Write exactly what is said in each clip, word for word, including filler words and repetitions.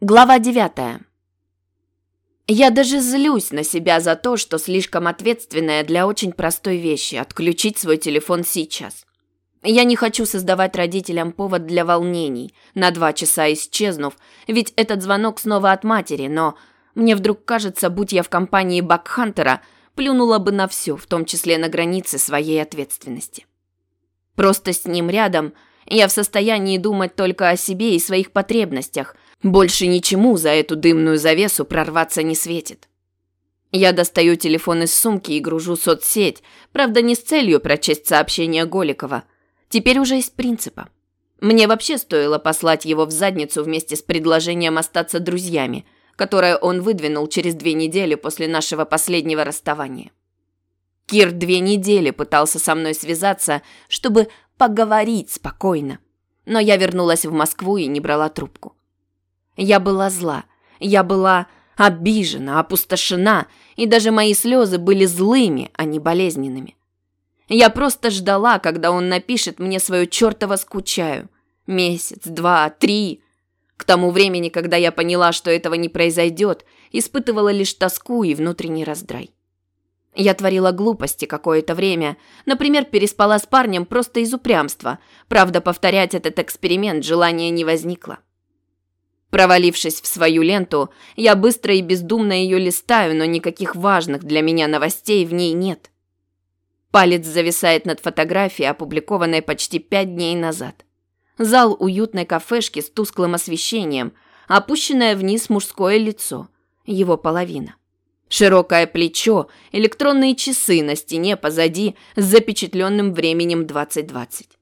Глава девятая. Я даже злюсь на себя за то, что слишком ответственная для очень простой вещи – отключить свой телефон сейчас. Я не хочу создавать родителям повод для волнений, на два часа исчезнув, ведь этот звонок снова от матери, но мне вдруг кажется, будь я в компании Бакхантера, плюнула бы на все, в том числе на границы своей ответственности. Просто с ним рядом я в состоянии думать только о себе и своих потребностях. Больше ничему за эту дымную завесу прорваться не светит. Я достаю телефон из сумки и гружу соцсеть, правда, не с целью прочесть сообщение Голикова. Теперь уже из принципа. Мне вообще стоило послать его в задницу вместе с предложением остаться друзьями, которое он выдвинул через две недели после нашего последнего расставания. Кир две недели пытался со мной связаться, чтобы поговорить спокойно. Но я вернулась в Москву и не брала трубку. Я была зла, я была обижена, опустошена, и даже мои слезы были злыми, а не болезненными. Я просто ждала, когда он напишет мне свое чертово «скучаю». Месяц, два, три. К тому времени, когда я поняла, что этого не произойдет, испытывала лишь тоску и внутренний раздрай. Я творила глупости какое-то время, например, переспала с парнем просто из упрямства, правда, повторять этот эксперимент желания не возникло. Провалившись в свою ленту, я быстро и бездумно ее листаю, но никаких важных для меня новостей в ней нет. Палец зависает над фотографией, опубликованной почти пять дней назад. Зал уютной кафешки с тусклым освещением, опущенное вниз мужское лицо, его половина. Широкое плечо, электронные часы на стене позади с запечатленным временем двадцать двадцать.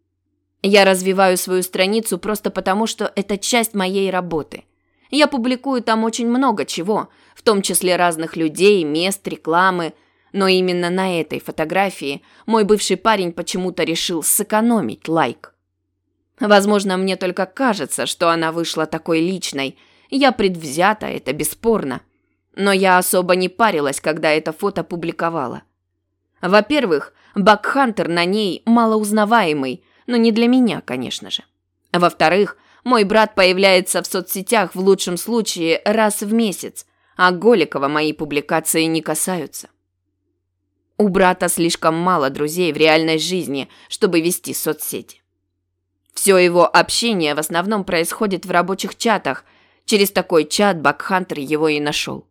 Я развиваю свою страницу просто потому, что это часть моей работы. Я публикую там очень много чего, в том числе разных людей, мест, рекламы. Но именно на этой фотографии мой бывший парень почему-то решил сэкономить лайк. Возможно, мне только кажется, что она вышла такой личной. Я предвзята, это бесспорно. Но я особо не парилась, когда это фото публиковала. Во-первых, Бакхантер на ней малоузнаваемый, но не для меня, конечно же. Во-вторых, мой брат появляется в соцсетях в лучшем случае раз в месяц, а Голикова мои публикации не касаются. У брата слишком мало друзей в реальной жизни, чтобы вести соцсети. Все его общение в основном происходит в рабочих чатах. Через такой чат Бакхантер его и нашел.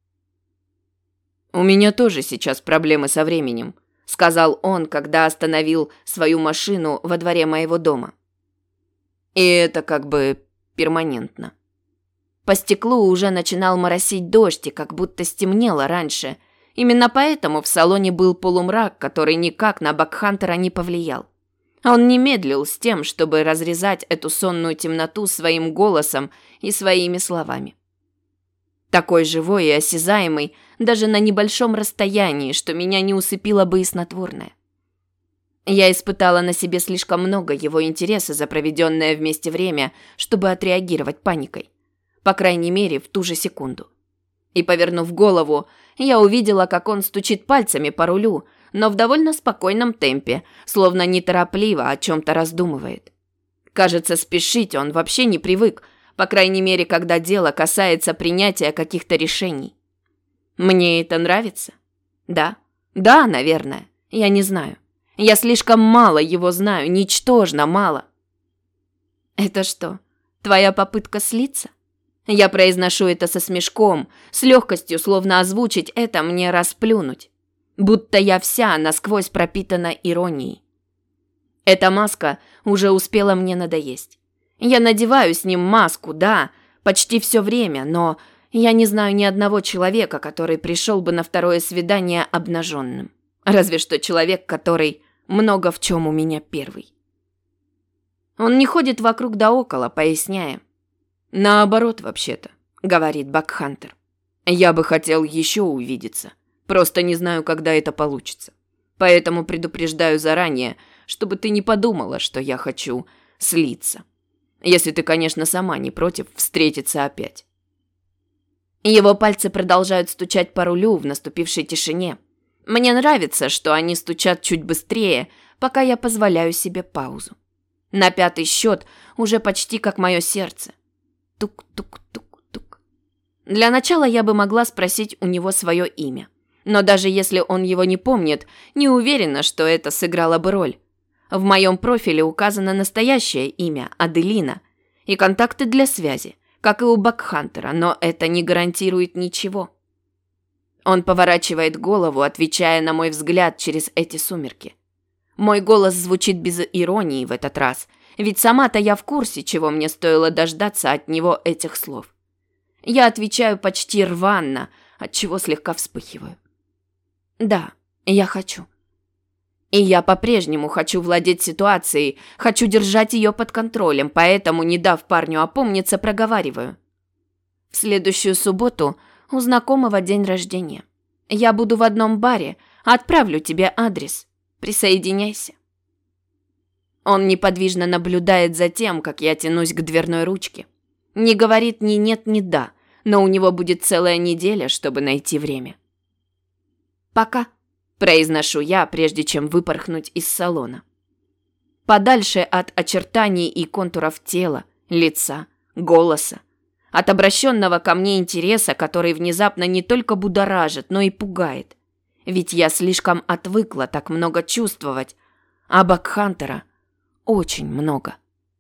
«У меня тоже сейчас проблемы со временем», — сказал он, когда остановил свою машину во дворе моего дома. И это как бы перманентно. По стеклу уже начинал моросить дождь, и как будто стемнело раньше. Именно поэтому в салоне был полумрак, который никак на Бакхантера не повлиял. Он не медлил с тем, чтобы разрезать эту сонную темноту своим голосом и своими словами. Такой живой и осязаемый, даже на небольшом расстоянии, что меня не усыпило бы и снотворное. Я испытала на себе слишком много его интереса за проведенное вместе время, чтобы отреагировать паникой. По крайней мере, в ту же секунду. И, повернув голову, я увидела, как он стучит пальцами по рулю, но в довольно спокойном темпе, словно неторопливо о чем-то раздумывает. Кажется, спешить он вообще не привык, по крайней мере, когда дело касается принятия каких-то решений. Мне это нравится? Да. Да, наверное. Я не знаю. Я слишком мало его знаю, ничтожно мало. Это что, твоя попытка слиться? Я произношу это со смешком, с легкостью, словно озвучить это мне расплюнуть. Будто я вся насквозь пропитана иронией. Эта маска уже успела мне надоесть. Я надеваю с ним маску, да, почти все время, но я не знаю ни одного человека, который пришел бы на второе свидание обнаженным. Разве что человек, который много в чем у меня первый. Он не ходит вокруг да около, поясняя. «Наоборот, вообще-то», — говорит Бакхантер. «Я бы хотел еще увидеться. Просто не знаю, когда это получится. Поэтому предупреждаю заранее, чтобы ты не подумала, что я хочу слиться. Если ты, конечно, сама не против встретиться опять». Его пальцы продолжают стучать по рулю в наступившей тишине. Мне нравится, что они стучат чуть быстрее, пока я позволяю себе паузу. На пятый счет уже почти как мое сердце. Тук-тук-тук-тук. Для начала я бы могла спросить у него свое имя. Но даже если он его не помнит, не уверена, что это сыграло бы роль. В моем профиле указано настоящее имя – Аделина, и контакты для связи, как и у Бакхантера, но это не гарантирует ничего. Он поворачивает голову, отвечая на мой взгляд через эти сумерки. Мой голос звучит без иронии в этот раз, ведь сама-то я в курсе, чего мне стоило дождаться от него этих слов. Я отвечаю почти рвано, отчего слегка вспыхиваю. Да, я хочу. И я по-прежнему хочу владеть ситуацией, хочу держать ее под контролем, поэтому, не дав парню опомниться, проговариваю. В следующую субботу у знакомого день рождения. Я буду в одном баре, отправлю тебе адрес. Присоединяйся. Он неподвижно наблюдает за тем, как я тянусь к дверной ручке. Не говорит ни нет, ни да, но у него будет целая неделя, чтобы найти время. «Пока», – произношу я, прежде чем выпорхнуть из салона. Подальше от очертаний и контуров тела, лица, голоса, от обращенного ко мне интереса, который внезапно не только будоражит, но и пугает. Ведь я слишком отвыкла так много чувствовать, а Бакхантера очень много.